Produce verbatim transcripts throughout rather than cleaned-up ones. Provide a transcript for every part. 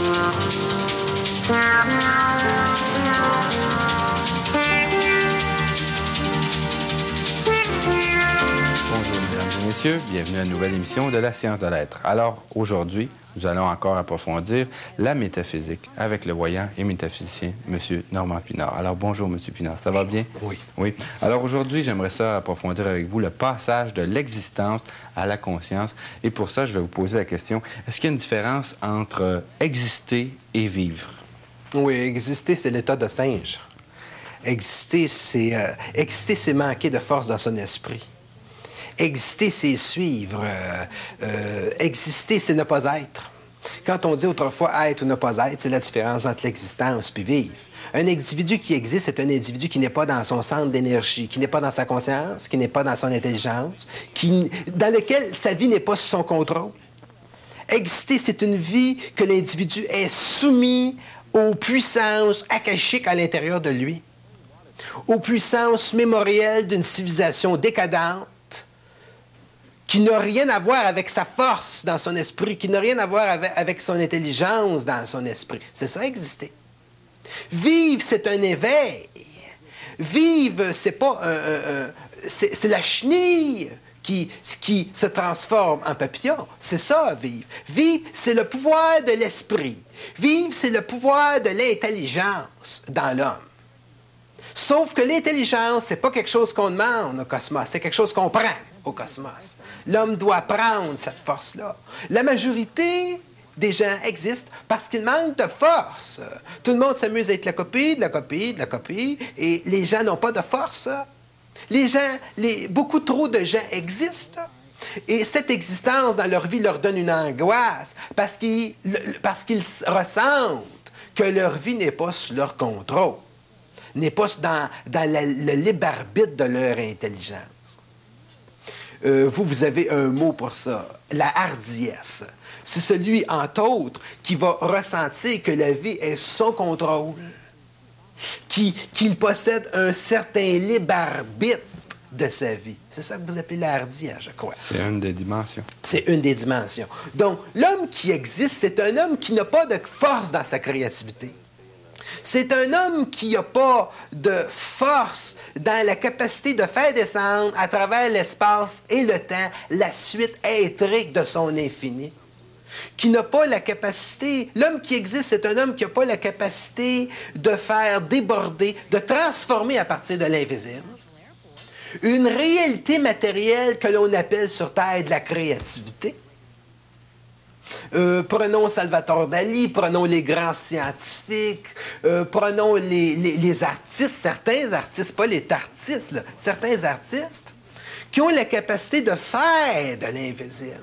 Messieurs, bienvenue à une nouvelle émission de la Science de l'être. Alors, aujourd'hui, nous allons encore approfondir la métaphysique avec le voyant et métaphysicien, M. Normand Pinard. Alors, bonjour, M. Pinard, ça va bien? Oui. Oui. Alors, aujourd'hui, j'aimerais ça approfondir avec vous le passage de l'existence à la conscience. Et pour ça, je vais vous poser la question, est-ce qu'il y a une différence entre exister et vivre? Oui, exister, c'est l'état de singe. Exister, c'est euh, exister, c'est manquer de force dans son esprit. Exister, c'est suivre. Euh, euh, exister, c'est ne pas être. Quand on dit autrefois être ou ne pas être, c'est la différence entre l'existence et vivre. Un individu qui existe, c'est un individu qui n'est pas dans son centre d'énergie, qui n'est pas dans sa conscience, qui n'est pas dans son intelligence, qui, dans lequel sa vie n'est pas sous son contrôle. Exister, c'est une vie que l'individu est soumis aux puissances akashiques à l'intérieur de lui, aux puissances mémorielles d'une civilisation décadente, qui n'a rien à voir avec sa force dans son esprit, qui n'a rien à voir avec, avec son intelligence dans son esprit. C'est ça, exister. Vivre, c'est un éveil. Vivre, c'est pas un... un, un c'est, c'est la chenille qui, qui se transforme en papillon. C'est ça, vivre. Vivre, c'est le pouvoir de l'esprit. Vivre, c'est le pouvoir de l'intelligence dans l'homme. Sauf que l'intelligence, c'est pas quelque chose qu'on demande au cosmos, c'est quelque chose qu'on prend au cosmos. L'homme doit prendre cette force-là. La majorité des gens existent parce qu'ils manquent de force. Tout le monde s'amuse à être la copie, de la copie, de la copie, et les gens n'ont pas de force. Les gens, les, beaucoup trop de gens existent. Et cette existence dans leur vie leur donne une angoisse parce qu'ils, parce qu'ils ressentent que leur vie n'est pas sous leur contrôle, n'est pas dans, dans la, le libre arbitre de leur intelligence. Euh, vous, vous avez un mot pour ça, la hardiesse. C'est celui, entre autres, qui va ressentir que la vie est son contrôle, qui, qu'il possède un certain libre arbitre de sa vie. C'est ça que vous appelez la hardiesse, je crois. C'est une des dimensions. C'est une des dimensions. Donc, l'homme qui existe, c'est un homme qui n'a pas de force dans sa créativité. C'est un homme qui n'a pas de force dans la capacité de faire descendre à travers l'espace et le temps la suite éthérique de son infini. Qui n'a pas la capacité... L'homme qui existe, c'est un homme qui n'a pas la capacité de faire déborder, de transformer à partir de l'invisible une réalité matérielle que l'on appelle sur Terre de la créativité. Euh, prenons Salvatore Dali, prenons les grands scientifiques, euh, prenons les, les, les artistes, certains artistes, pas les artistes, là, certains artistes qui ont la capacité de faire de l'invisible.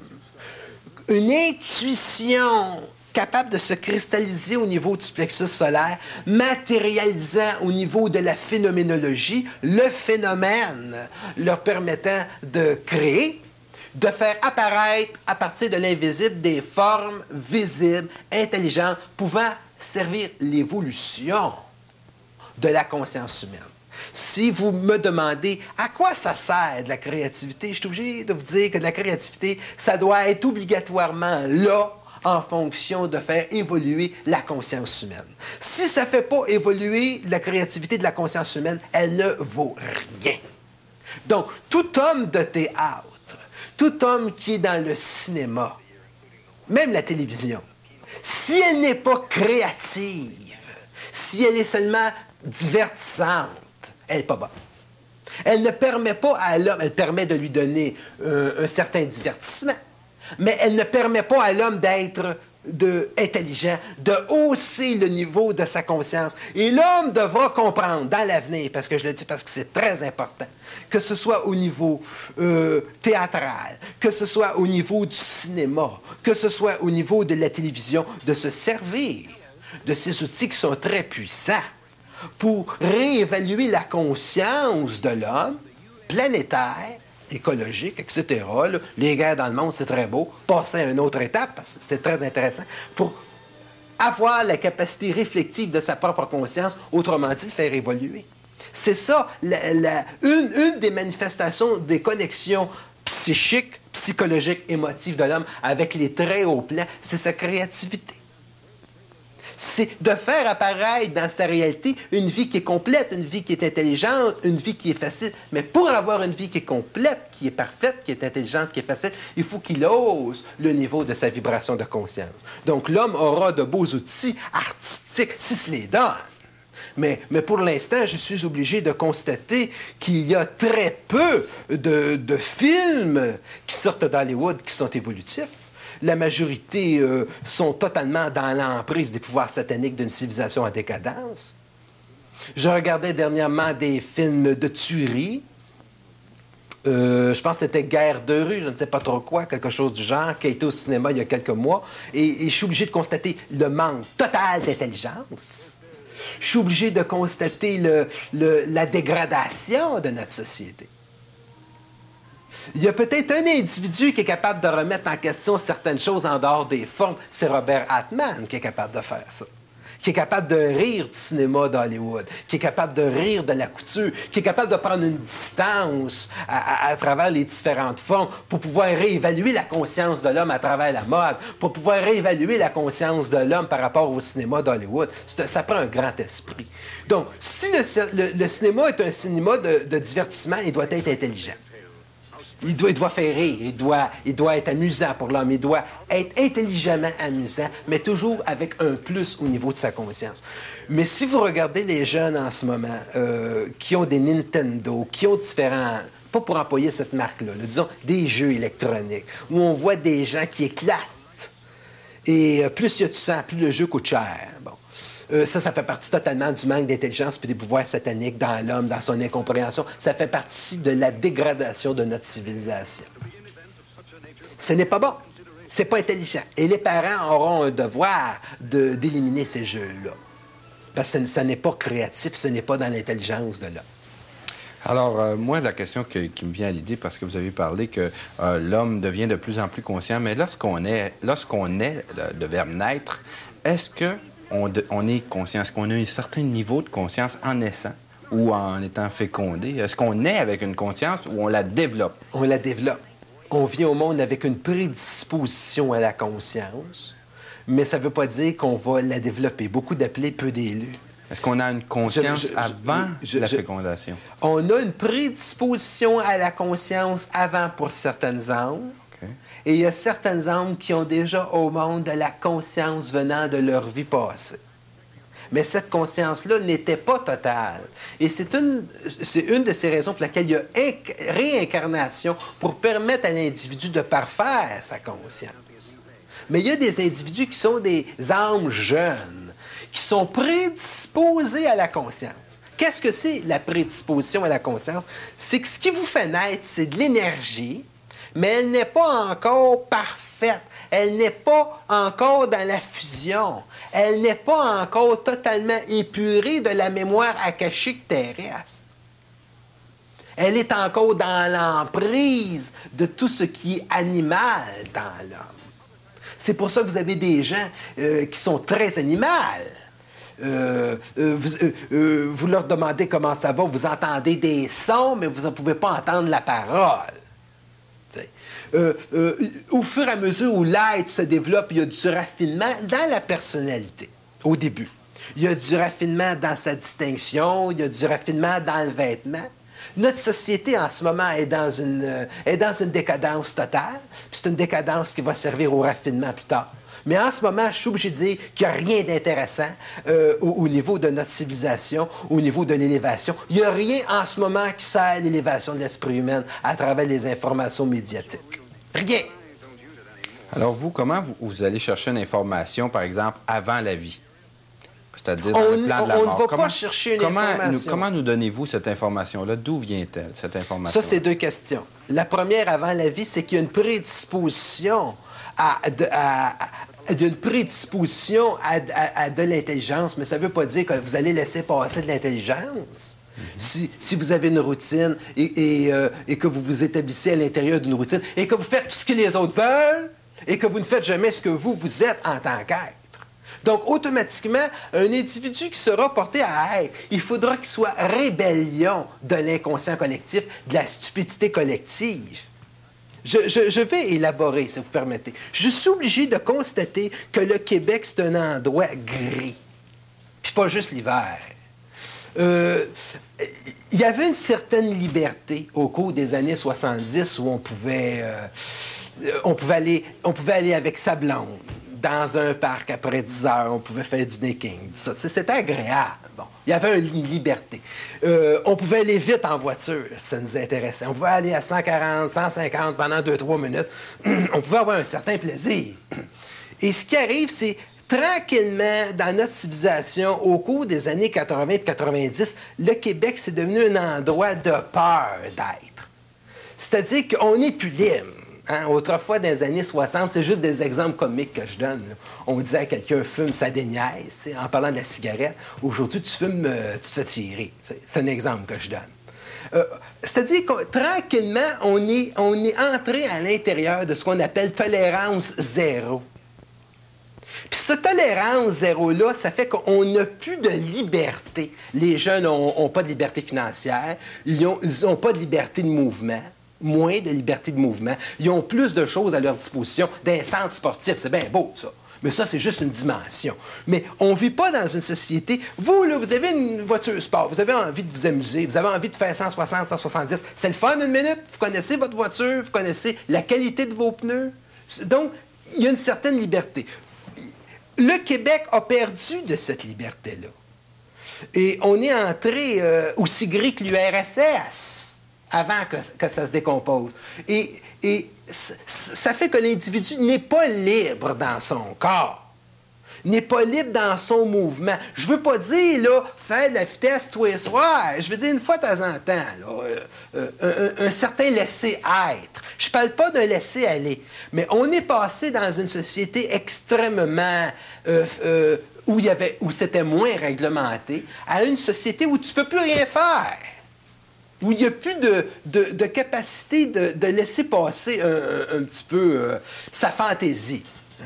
Une intuition capable de se cristalliser au niveau du plexus solaire, matérialisant au niveau de la phénoménologie le phénomène leur permettant de créer, de faire apparaître à partir de l'invisible des formes visibles, intelligentes, pouvant servir l'évolution de la conscience humaine. Si vous me demandez à quoi ça sert de la créativité, je suis obligé de vous dire que de la créativité, ça doit être obligatoirement là en fonction de faire évoluer la conscience humaine. Si ça ne fait pas évoluer la créativité de la conscience humaine, elle ne vaut rien. Donc, tout homme de théâtre, tout homme qui est dans le cinéma, même la télévision, si elle n'est pas créative, si elle est seulement divertissante, elle n'est pas bonne. Elle ne permet pas à l'homme, elle permet de lui donner euh, un certain divertissement, mais elle ne permet pas à l'homme d'être de, intelligent, de hausser le niveau de sa conscience. Et l'homme devra comprendre dans l'avenir, parce que je le dis parce que c'est très important, que ce soit au niveau euh, théâtral, que ce soit au niveau du cinéma, que ce soit au niveau de la télévision, de se servir de ces outils qui sont très puissants pour réévaluer la conscience de l'homme planétaire, écologique, et cetera. Là, les guerres dans le monde, c'est très beau. Passer à une autre étape, parce que c'est très intéressant, pour avoir la capacité réflexive de sa propre conscience, autrement dit, faire évoluer. C'est ça, la, la, une, une des manifestations des connexions psychiques, psychologiques, émotives de l'homme avec les très hauts plans, c'est sa créativité. c'est de faire apparaître dans sa réalité une vie qui est complète, une vie qui est intelligente, une vie qui est facile. Mais pour avoir une vie qui est complète, qui est parfaite, qui est intelligente, qui est facile, il faut qu'il ose le niveau de sa vibration de conscience. Donc l'homme aura de beaux outils artistiques s'il se les donne. Mais, mais pour l'instant, je suis obligé de constater qu'il y a très peu de, de films qui sortent d'Hollywood qui sont évolutifs. La majorité euh, sont totalement dans l'emprise des pouvoirs sataniques d'une civilisation en décadence. Je regardais dernièrement des films de tuerie. Euh, je pense que c'était Guerre de rue, je ne sais pas trop quoi, quelque chose du genre, qui a été au cinéma il y a quelques mois. Et, et je suis obligé de constater le manque total d'intelligence. Je suis obligé de constater le, le, la dégradation de notre société. Il y a peut-être un individu qui est capable de remettre en question certaines choses en dehors des formes. C'est Robert Altman qui est capable de faire ça. Qui est capable de rire du cinéma d'Hollywood, qui est capable de rire de la couture, qui est capable de prendre une distance à, à, à travers les différentes formes pour pouvoir réévaluer la conscience de l'homme à travers la mode, pour pouvoir réévaluer la conscience de l'homme par rapport au cinéma d'Hollywood. Ça prend un grand esprit. Donc, si le, le, le cinéma est un cinéma de, de divertissement, il doit être intelligent. Il doit, il doit faire rire, il doit, il doit être amusant pour l'homme, il doit être intelligemment amusant, mais toujours avec un plus au niveau de sa conscience. Mais si vous regardez les jeunes en ce moment, euh, qui ont des Nintendo, qui ont différents, pas pour employer cette marque-là, là, disons des jeux électroniques, où on voit des gens qui éclatent, et euh, plus il y a du sang, plus le jeu coûte cher. Bon. Euh, ça, ça fait partie totalement du manque d'intelligence et des pouvoirs sataniques dans l'homme, dans son incompréhension. Ça fait partie de la dégradation de notre civilisation. Ce n'est pas bon. C'est pas intelligent. Et les parents auront un devoir de, d'éliminer ces jeux-là. Parce que ça n'est pas créatif, ce n'est pas dans l'intelligence de l'homme. Alors, euh, moi, la question que, qui me vient à l'idée, parce que vous avez parlé que euh, l'homme devient de plus en plus conscient, mais lorsqu'on est, lorsqu'on est de, de vers naître, est-ce que On, de, on est conscient? Est-ce qu'on a un certain niveau de conscience en naissant ou en étant fécondé? Est-ce qu'on naît avec une conscience ou on la développe? On la développe. On vient au monde avec une prédisposition à la conscience, mais ça ne veut pas dire qu'on va la développer. Beaucoup d'appelés, peu d'élus. Est-ce qu'on a une conscience je, je, avant je, je, la je, fécondation? On a une prédisposition à la conscience avant pour certaines âmes. Et il y a certaines âmes qui ont déjà au monde de la conscience venant de leur vie passée. Mais cette conscience-là n'était pas totale. Et c'est une, c'est une de ces raisons pour laquelle il y a inc- réincarnation pour permettre à l'individu de parfaire sa conscience. Mais il y a des individus qui sont des âmes jeunes, qui sont prédisposés à la conscience. Qu'est-ce que c'est la prédisposition à la conscience? C'est que ce qui vous fait naître, c'est de l'énergie, mais elle n'est pas encore parfaite. Elle n'est pas encore dans la fusion. Elle n'est pas encore totalement épurée de la mémoire akashique terrestre. Elle est encore dans l'emprise de tout ce qui est animal dans l'homme. C'est pour ça que vous avez des gens euh, qui sont très animales. Euh, euh, vous, euh, euh, vous leur demandez comment ça va, vous entendez des sons, mais vous ne pouvez pas entendre la parole. Euh, euh, au fur et à mesure où l'être se développe, il y a du raffinement dans la personnalité, au début. Il y a du raffinement dans sa distinction, il y a du raffinement dans le vêtement. Notre société, en ce moment, est dans une, euh, est dans une décadence totale. C'est une décadence qui va servir au raffinement plus tard. Mais en ce moment, je suis obligé de dire qu'il n'y a rien d'intéressant euh, au, au niveau de notre civilisation, au niveau de l'élévation. Il n'y a rien en ce moment qui sert l'élévation de l'esprit humain à travers les informations médiatiques. Rien. Alors vous, comment vous, vous allez chercher une information, par exemple, avant la vie? C'est-à-dire dans on, le plan on, de la mort. On ne va comment, pas chercher une comment information. Nous, comment nous donnez-vous cette information-là? D'où vient-elle, cette information? Ça, c'est deux questions. La première, avant la vie, c'est qu'il y a une prédisposition à... De, à, à Il y a une prédisposition à, à, à de l'intelligence, mais ça ne veut pas dire que vous allez laisser passer de l'intelligence. Mm-hmm. Si, si vous avez une routine et, et, euh, et que vous vous établissez à l'intérieur d'une routine et que vous faites tout ce que les autres veulent et que vous ne faites jamais ce que vous, vous êtes en tant qu'être. Donc, automatiquement, un individu qui sera porté à être, il faudra qu'il soit rébellion de l'inconscient collectif, de la stupidité collective. Je, je, je vais élaborer, si vous permettez. Je suis obligé de constater que le Québec, c'est un endroit gris. Puis pas juste l'hiver. Euh, il y avait une certaine liberté au cours des années soixante-dix où on pouvait, euh, on pouvait, aller, on pouvait aller avec sa blonde dans un parc après dix heures, on pouvait faire du necking. C'était agréable. Bon, il y avait une liberté. Euh, on pouvait aller vite en voiture, ça nous intéressait. On pouvait aller à cent quarante, cent cinquante pendant deux trois minutes. On pouvait avoir un certain plaisir. Et ce qui arrive, c'est tranquillement, dans notre civilisation, au cours des années quatre-vingt et quatre-vingt-dix, le Québec, c'est devenu un endroit de peur d'être. C'est-à-dire qu'on n'est plus libre. Hein? Autrefois, dans les années soixante, c'est juste des exemples comiques que je donne. Là. On disait à quelqu'un « fume, ça déniaise », en parlant de la cigarette. Aujourd'hui, tu fumes, euh, tu te fais tirer. C'est un exemple que je donne. Euh, C'est-à-dire que tranquillement, on est, on est entré à l'intérieur de ce qu'on appelle tolérance zéro. Puis cette tolérance zéro-là, ça fait qu'on n'a plus de liberté. Les jeunes n'ont pas de liberté financière, ils n'ont pas de liberté de mouvement, moins de liberté de mouvement. Ils ont plus de choses à leur disposition d'un centre sportif. C'est bien beau, ça. Mais ça, c'est juste une dimension. Mais on ne vit pas dans une société... Vous, là, vous avez une voiture sport, vous avez envie de vous amuser, vous avez envie de faire cent soixante, cent soixante-dix. C'est le fun, une minute. Vous connaissez votre voiture, vous connaissez la qualité de vos pneus. Donc, il y a une certaine liberté. Le Québec a perdu de cette liberté-là. Et on est entré euh, aussi gris que l'U R S S avant que, que ça se décompose. Et, et ça fait que l'individu n'est pas libre dans son corps, n'est pas libre dans son mouvement. Je veux pas dire, là, faire de la vitesse tous les soirs. Je veux dire, une fois de temps en temps, là, euh, euh, un, un certain laisser-être. Je parle pas d'un laisser-aller, mais on est passé dans une société extrêmement... Euh, euh, où il y avait, où c'était moins réglementé, à une société où tu ne peux plus rien faire, où il n'y a plus de, de, de capacité de, de laisser passer un, un, un petit peu euh, sa fantaisie.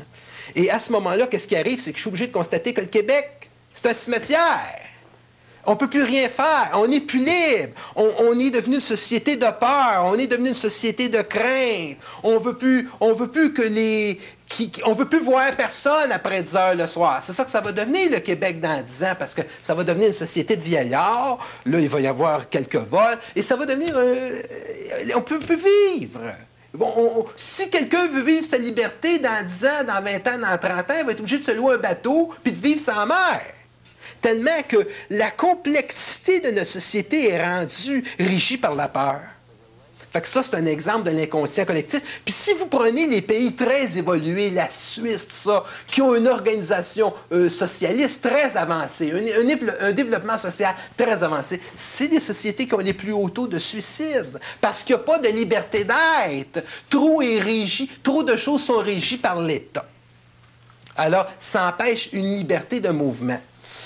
Et à ce moment-là, qu'est-ce qui arrive? C'est que je suis obligé de constater que le Québec, c'est un cimetière. On ne peut plus rien faire. On n'est plus libre. On, on est devenu une société de peur. On est devenu une société de crainte. On veut plus, on veut plus que les... Qui, qui, on ne veut plus voir personne après dix heures le soir. C'est ça que ça va devenir, le Québec, dans dix ans, parce que ça va devenir une société de vieillards. Là, il va y avoir quelques vols. Et ça va devenir... Euh, on ne peut plus vivre. Bon, on, on, si quelqu'un veut vivre sa liberté dans dix ans, dans vingt ans, dans trente ans, il va être obligé de se louer un bateau puis de vivre sans mer. Tellement que la complexité de notre société est rendue régie par la peur. Fait que ça, c'est un exemple de l'inconscient collectif. Puis si vous prenez les pays très évolués, la Suisse, tout ça, qui ont une organisation euh, socialiste très avancée, un, un, un développement social très avancé, c'est des sociétés qui ont les plus hauts taux de suicide. Parce qu'il n'y a pas de liberté d'être. Trop est régi, trop de choses sont régies par l'État. Alors, ça empêche une liberté de mouvement.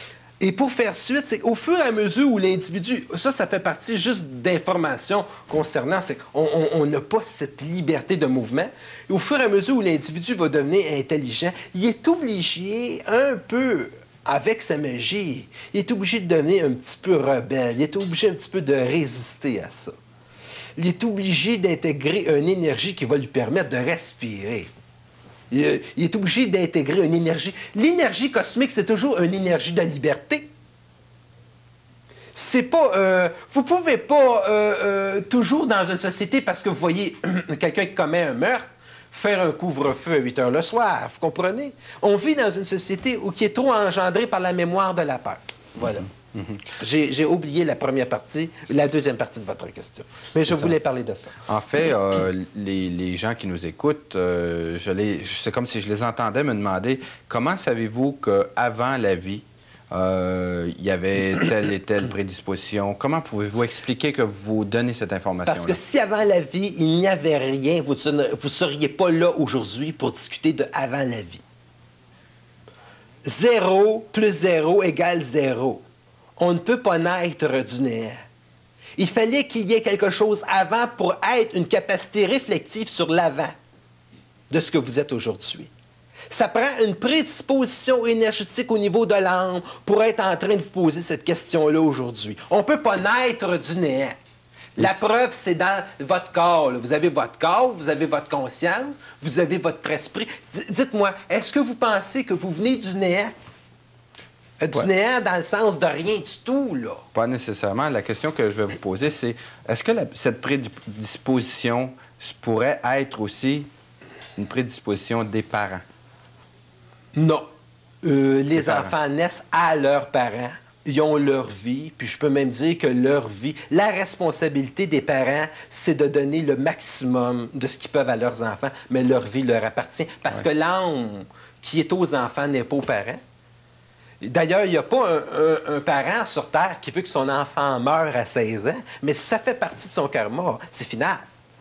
Et pour faire suite, c'est qu'au fur et à mesure où l'individu... Ça, ça fait partie juste d'informations concernant... C'est qu'on n'a pas cette liberté de mouvement. Et au fur et à mesure où l'individu va devenir intelligent, il est obligé un peu, avec sa magie, il est obligé de devenir un petit peu rebelle. Il est obligé un petit peu de résister à ça. Il est obligé d'intégrer une énergie qui va lui permettre de respirer. Il est obligé d'intégrer une énergie. L'énergie cosmique, c'est toujours une énergie de liberté. C'est pas... Euh, vous pouvez pas, euh, euh, toujours dans une société, parce que vous voyez quelqu'un qui commet un meurtre, faire un couvre-feu à huit heures le soir, vous comprenez? On vit dans une société où, qui est trop engendrée par la mémoire de la peur. Voilà. Mm-hmm. J'ai oublié la première partie, la deuxième partie de votre question. Mais je voulais parler de ça. En fait, euh, les, les gens qui nous écoutent, euh, c'est comme si je les entendais me demander comment savez-vous qu'avant la vie, euh, il y avait telle et telle prédisposition? Comment pouvez-vous expliquer que vous donnez cette information-là? Parce que si avant la vie, il n'y avait rien, vous ne seriez pas là aujourd'hui pour discuter de avant la vie. Zéro plus zéro égale zéro. On ne peut pas naître du néant. Il fallait qu'il y ait quelque chose avant pour être une capacité réflexive sur l'avant de ce que vous êtes aujourd'hui. Ça prend une prédisposition énergétique au niveau de l'âme pour être en train de vous poser cette question-là aujourd'hui. On ne peut pas naître du néant. La preuve, c'est dans votre corps. Là. Vous avez votre corps, vous avez votre conscience, vous avez votre esprit. D- dites-moi, est-ce que vous pensez que vous venez du néant? Euh, Du Ouais. néant dans le sens de rien du tout, là. Pas nécessairement. La question que je vais vous poser, c'est est-ce que la- cette prédisposition pourrait être aussi une prédisposition des parents? Non. Euh, les parents. enfants naissent à leurs parents. Ils ont leur vie, puis je peux même dire que leur vie, la responsabilité des parents, c'est de donner le maximum de ce qu'ils peuvent à leurs enfants, mais leur vie leur appartient. Parce Ouais. que l'âme qui est aux enfants n'est pas aux parents. D'ailleurs, il n'y a pas un, un- un parent sur Terre qui veut que son enfant meure à seize ans, mais si ça fait partie de son karma, c'est final.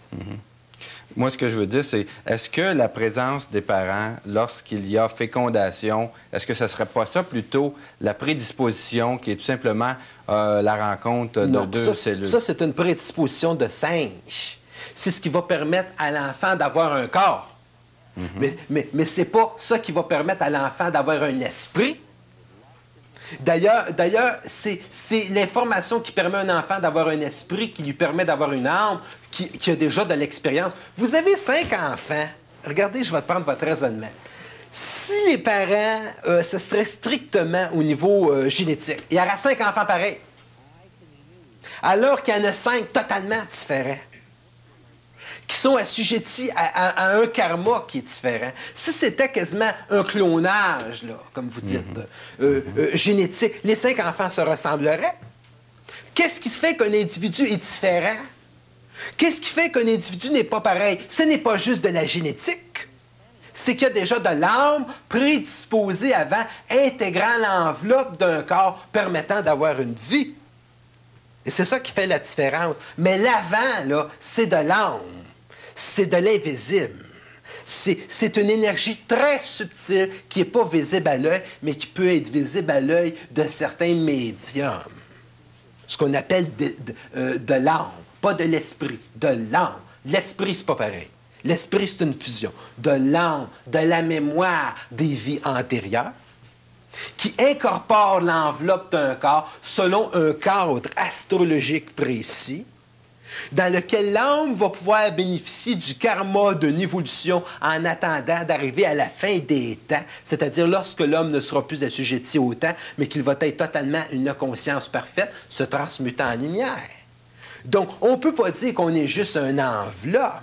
Moi, ce que je veux dire, c'est est-ce que la présence des parents, lorsqu'il y a fécondation, est-ce que ce ne serait pas ça plutôt la prédisposition qui est tout simplement euh, la rencontre de Non, deux ça, cellules? ça, c'est une prédisposition de singe. C'est ce qui va permettre à l'enfant d'avoir un corps. Mais, mais, mais ce n'est pas ça qui va permettre à l'enfant d'avoir un esprit. D'ailleurs, d'ailleurs c'est, c'est l'information qui permet à un enfant d'avoir un esprit, qui lui permet d'avoir une âme, qui, qui a déjà de l'expérience. Vous avez cinq enfants. Regardez, je vais te prendre votre raisonnement. Si les parents, euh, ce serait strictement au niveau euh, génétique, il y aura cinq enfants pareils. Alors qu'il y en a cinq totalement différents, qui sont assujettis à, à- à un karma qui est différent. Si c'était quasiment un clonage, là, comme vous dites, euh, euh, génétique, les cinq enfants se ressembleraient. Qu'est-ce qui fait qu'un individu est différent? Qu'est-ce qui fait qu'un individu n'est pas pareil? Ce n'est pas juste de la génétique. C'est qu'il y a déjà de l'âme prédisposée avant, intégrant l'enveloppe d'un corps permettant d'avoir une vie. Et c'est ça qui fait la différence. Mais l'avant, là, c'est de l'âme. C'est de l'invisible. C'est, c'est une énergie très subtile qui n'est pas visible à l'œil, mais qui peut être visible à l'œil de certains médiums. Ce qu'on appelle de, de, euh, de l'âme, pas de l'esprit, de l'âme. L'esprit, c'est pas pareil. L'esprit, c'est une fusion de l'âme, de la mémoire des vies antérieures, qui incorpore l'enveloppe d'un corps selon un cadre astrologique précis, dans lequel l'âme va pouvoir bénéficier du karma d'une évolution en attendant d'arriver à la fin des temps, c'est-à-dire lorsque l'homme ne sera plus assujetti au temps, mais qu'il va être totalement une conscience parfaite, se transmutant en lumière. Donc, on ne peut pas dire qu'on est juste un enveloppe.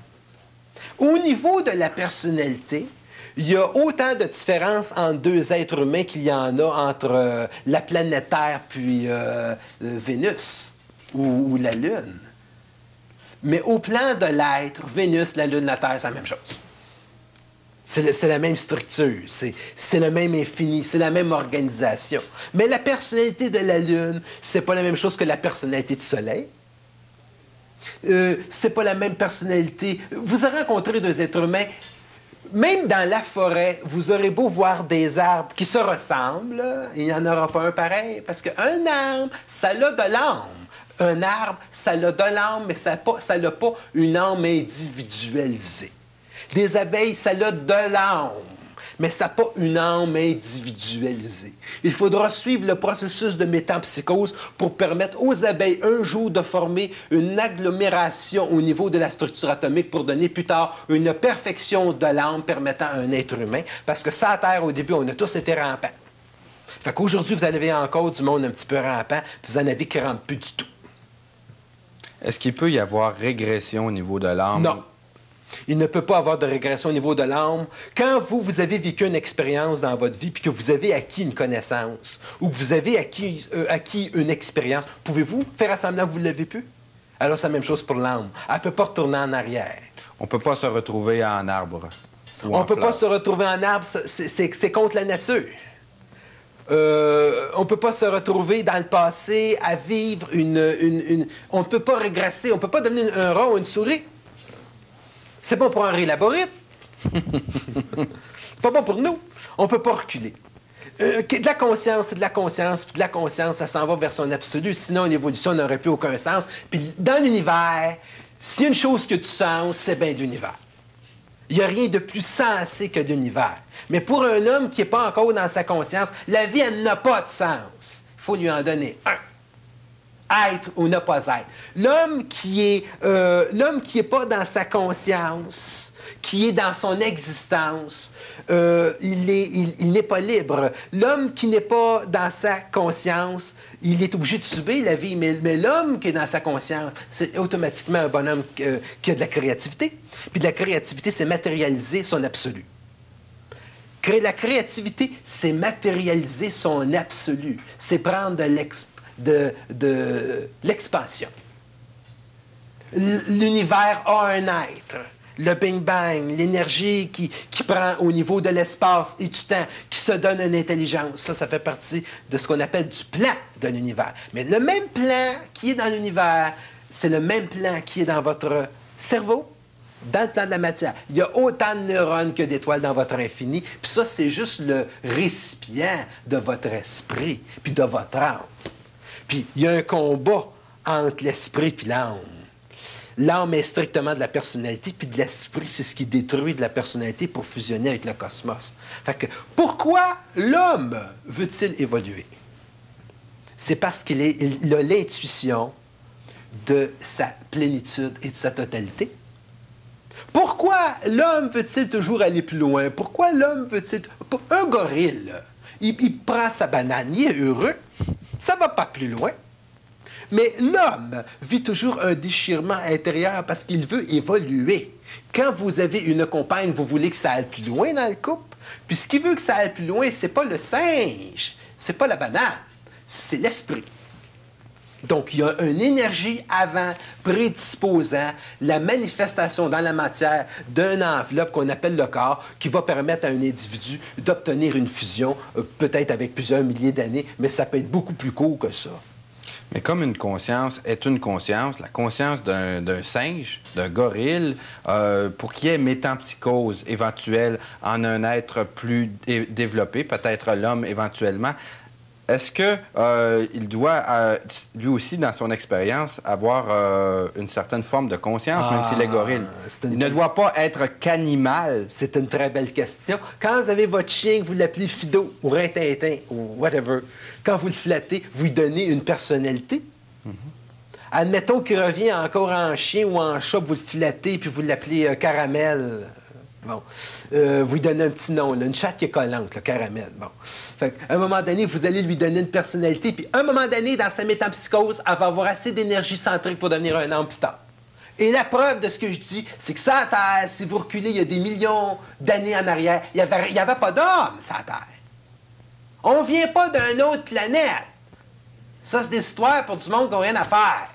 Au niveau de la personnalité, il y a autant de différences entre deux êtres humains qu'il y en a entre euh, la planète Terre puis euh, euh, Vénus ou, ou la Lune. Mais au plan de l'être, Vénus, la Lune, la Terre, c'est la même chose. C'est, le- c'est la même structure, c'est, c'est le même infini, c'est la même organisation. Mais la personnalité de la Lune, c'est pas la même chose que la personnalité du Soleil. Euh, c'est pas la même personnalité. Vous avez rencontré deux êtres humains. Même dans la forêt, vous aurez beau voir des arbres qui se ressemblent, là, il n'y en aura pas un pareil, parce qu'un arbre, ça a de l'âme. Un arbre, ça a de l'âme, mais ça n'a pas, ça n'a pas une âme individualisée. Des abeilles, ça a de l'âme, mais ça n'a pas une âme individualisée. Il faudra suivre le processus de métampsychose pour permettre aux abeilles un jour de former une agglomération au niveau de la structure atomique pour donner plus tard une perfection de l'âme permettant à un être humain. Parce que ça, à Terre, au début, on a tous été rampants. Fait qu'aujourd'hui, vous en avez encore du monde un petit peu rampant, puis vous en avez qui ne rampent plus du tout. Est-ce qu'il peut y avoir régression au niveau de l'âme? Non. Il ne peut pas avoir de régression au niveau de l'âme. Quand vous, vous avez vécu une expérience dans votre vie, puis que vous avez acquis une connaissance, ou que vous avez acquis, euh, acquis une expérience, pouvez-vous faire semblant que vous l'avez pu? Alors, c'est la même chose pour l'âme. Elle ne peut pas retourner en arrière. On ne peut pas se retrouver en arbre. ou On en ne peut pas fleur. se retrouver en arbre, c'est, c'est, c'est contre la nature. Euh, on ne peut pas se retrouver dans le passé à vivre une... une- une- On ne peut pas régresser, on ne peut pas devenir un rat ou une souris. C'est pas pour Henri Laborite. C'est pas bon pour nous. On ne peut pas reculer. Euh, que- de la conscience, c'est de la conscience, puis de la conscience, ça s'en va vers son absolu. Sinon, une évolution n'aurait plus aucun sens. Puis dans l'univers, s'il y a une chose que tu sens, c'est bien de l'univers. Il n'y a rien de plus sensé que l'univers. Mais pour un homme qui n'est pas encore dans sa conscience, la vie, elle n'a pas de sens. Il faut lui en donner un. Être ou ne pas être. L'homme qui est euh, l'homme qui n'est pas dans sa conscience, qui est dans son existence, euh, il est, il, il n'est pas libre. L'homme qui n'est pas dans sa conscience, il est obligé de subir la vie. Mais, mais l'homme qui est dans sa conscience, c'est automatiquement un bonhomme euh, qui a de la créativité. Puis de la créativité, c'est matérialiser son absolu. Créer la créativité, c'est matérialiser son absolu. C'est prendre de l'expérience. de, de l'expansion. L'univers a un être. Le Big Bang, l'énergie qui, qui prend au niveau de l'espace et du temps, qui se donne une intelligence. Ça, ça fait partie de ce qu'on appelle du plan de l'univers. Mais le même plan qui est dans l'univers, c'est le même plan qui est dans votre cerveau, dans le plan de la matière. Il y a autant de neurones que d'étoiles dans votre infini. Puis ça, c'est juste le récipient de votre esprit, puis de votre âme. Puis, il y a un combat entre l'esprit et l'âme. L'âme est strictement de la personnalité, puis de l'esprit, c'est ce qui détruit de la personnalité pour fusionner avec le cosmos. Fait que, pourquoi l'homme veut-il évoluer? C'est parce qu'il est, il a l'intuition de sa plénitude et de sa totalité. Pourquoi l'homme veut-il toujours aller plus loin? Pourquoi l'homme veut-il... Un gorille, il, il prend sa banane, il est heureux. Ça ne va pas plus loin. Mais l'homme vit toujours un déchirement intérieur parce qu'il veut évoluer. Quand vous avez une compagne, vous voulez que ça aille plus loin dans le couple. Puis ce qui veut que ça aille plus loin, ce n'est pas le singe, c'est pas la banane, c'est l'esprit. Donc, il y a une énergie avant prédisposant la manifestation dans la matière d'une enveloppe qu'on appelle le corps, qui va permettre à un individu d'obtenir une fusion, euh, peut-être avec plusieurs milliers d'années, mais ça peut être beaucoup plus court que ça. Mais comme une conscience est une conscience, la conscience d'un, d'un singe, d'un gorille, euh, pour qu'il y ait métampsychose éventuelle en un être plus dé- développé, peut-être l'homme éventuellement, est-ce qu'il euh, doit, euh, lui aussi, dans son expérience, avoir euh, une certaine forme de conscience, ah, même s'il est gorille? Est il ne doit pas être qu'animal. C'est une très belle question. Quand vous avez votre chien, vous l'appelez Fido ou Rintintin ou whatever, quand vous le flattez, vous lui donnez une personnalité. Mm-hmm. Admettons qu'il revient encore en chien ou en chat, vous le flattez puis vous l'appelez euh, Caramel. Bon. Euh, vous lui donnez un petit nom, là, une chatte qui est collante, le caramel. Bon. Fait à un moment donné, vous allez lui donner une personnalité, puis à un moment donné, dans sa métampsychose, elle va avoir assez d'énergie centrique pour devenir un homme plus tard. Et la preuve de ce que je dis, c'est que ça, Terre, si vous reculez il y a des millions d'années en arrière, il n'y avait, il y avait pas d'homme, ça, Terre. On ne vient pas d'une autre planète. Ça, c'est des histoires pour du monde qui n'ont rien à faire.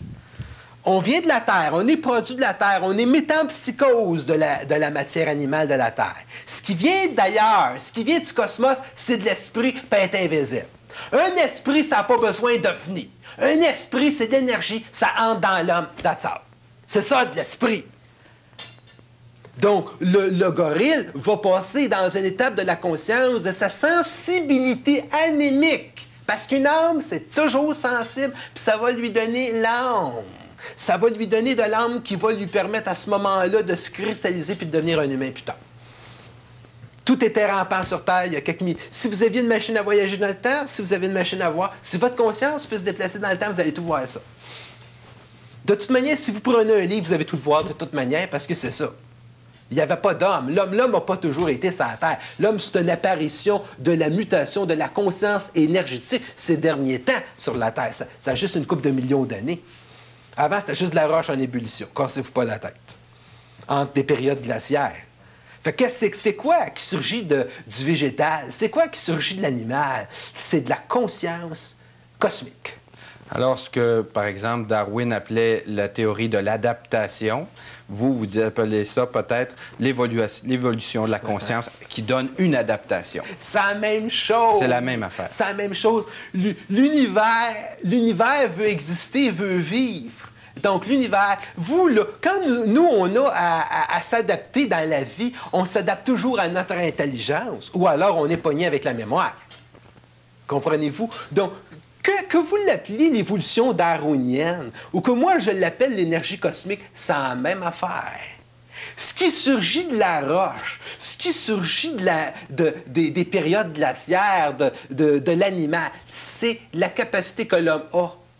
On vient de la Terre, on est produit de la Terre, on est métampsychose de la, de la matière animale de la Terre. Ce qui vient d'ailleurs, ce qui vient du cosmos, c'est de l'esprit peut être invisible. Un esprit, ça n'a pas besoin de venir. Un esprit, c'est de l'énergie, ça entre dans l'homme, that's all. C'est ça de l'esprit. Donc, le, le gorille va passer dans une étape de la conscience de sa sensibilité anémique. Parce qu'une âme, c'est toujours sensible, puis ça va lui donner l'âme. Ça va lui donner de l'âme qui va lui permettre à ce moment-là de se cristalliser puis de devenir un humain plus tard. Tout était rampant sur Terre il y a quelques minutes. Si vous aviez une machine à voyager dans le temps, si vous avez une machine à voir, si votre conscience peut se déplacer dans le temps, vous allez tout voir ça. De toute manière, si vous prenez un livre, vous allez tout le voir de toute manière parce que c'est ça. Il n'y avait pas d'homme. L'homme, l'homme n'a pas toujours été sur la Terre. L'homme, c'est une apparition de la mutation de la conscience énergétique ces derniers temps sur la Terre. Ça, ça a juste une couple de millions d'années. Avant, c'était juste de la roche en ébullition. Cassez-vous pas la tête. Entre des périodes glaciaires. Fait que c'est, c'est quoi qui surgit de, du végétal? C'est quoi qui surgit de l'animal? C'est de la conscience cosmique. Alors, ce que, par exemple, Darwin appelait la théorie de l'adaptation, vous, vous appelez ça peut-être l'évolution de la conscience qui donne une adaptation. C'est la même chose. C'est la même affaire. C'est la même chose. L'univers, l'univers veut exister, veut vivre. Donc, l'univers, vous, là, quand nous, nous on a à, à, à s'adapter dans la vie, on s'adapte toujours à notre intelligence, ou alors on est pogné avec la mémoire. Comprenez-vous? Donc, Que, que vous l'appeliez l'évolution darwinienne ou que moi je l'appelle l'énergie cosmique, c'est la même affaire. Ce qui surgit de la roche, ce qui surgit de la, de, de, des périodes glaciaires, de, de, de l'animal, c'est la capacité que l'homme a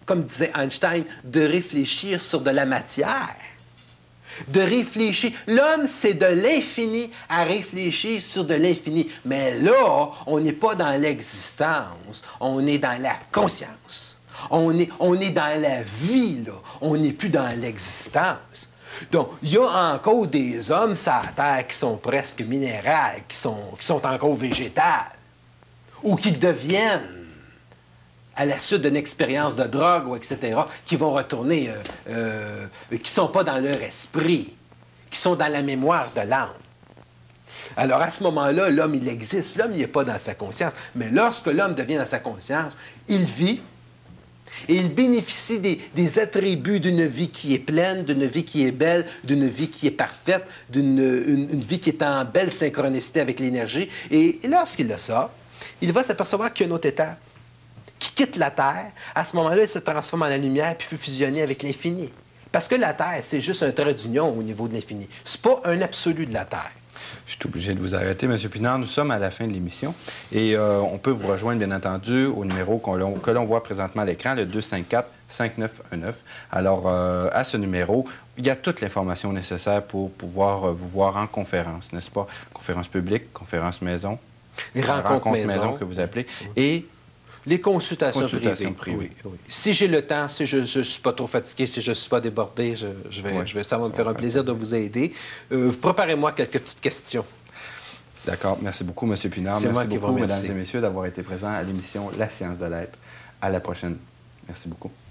comme disait Einstein, de réfléchir sur de la matière. De réfléchir. L'homme, c'est de l'infini à réfléchir sur de l'infini. Mais là, on n'est pas dans l'existence, on est dans la conscience. On est, on est dans la vie, là. On n'est plus dans l'existence. Donc, il y a encore des hommes sur la Terre qui sont presque minérales, qui sont, qui sont encore végétales, ou qui deviennent, à la suite d'une expérience de drogue, ou et cetera, qui vont retourner, euh, euh, qui ne sont pas dans leur esprit, qui sont dans la mémoire de l'âme. Alors, à ce moment-là, l'homme, il existe. L'homme, il n'est pas dans sa conscience. Mais lorsque l'homme devient dans sa conscience, il vit et il bénéficie des, des attributs d'une vie qui est pleine, d'une vie qui est belle, d'une vie qui est parfaite, d'une une, une vie qui est en belle synchronicité avec l'énergie. Et, et lorsqu'il a ça, il va s'apercevoir qu'il y a une autre étape qui quitte la Terre. À ce moment-là, il se transforme en la lumière puis peut fusionner avec l'infini. Parce que la Terre, c'est juste un trait d'union au niveau de l'infini. Ce n'est pas un absolu de la Terre. Je suis obligé de vous arrêter, M. Pinard. Nous sommes à la fin de l'émission et euh, on peut vous rejoindre, bien entendu, au numéro qu'on, que l'on voit présentement à l'écran, le deux cinq quatre, cinq neuf un neuf. Alors, euh, à ce numéro, il y a toute l'information nécessaire pour pouvoir euh, vous voir en conférence, n'est-ce pas? Conférence publique, conférence maison. Les rencontres, rencontres maison. maison que vous appelez. Et les consultations, consultations privées. privées. Oui, oui. Si j'ai le temps, si je ne suis pas trop fatigué, si je ne suis pas débordé, je, je vais, ouais, je vais, ça va me faire un plaisir de vous aider. Euh, préparez-moi quelques petites questions. D'accord. Merci beaucoup, M. Pinard. C'est Merci moi qui beaucoup, vous mesdames remercie. et messieurs, d'avoir été présents à l'émission La Science de l'Être. À la prochaine. Merci beaucoup.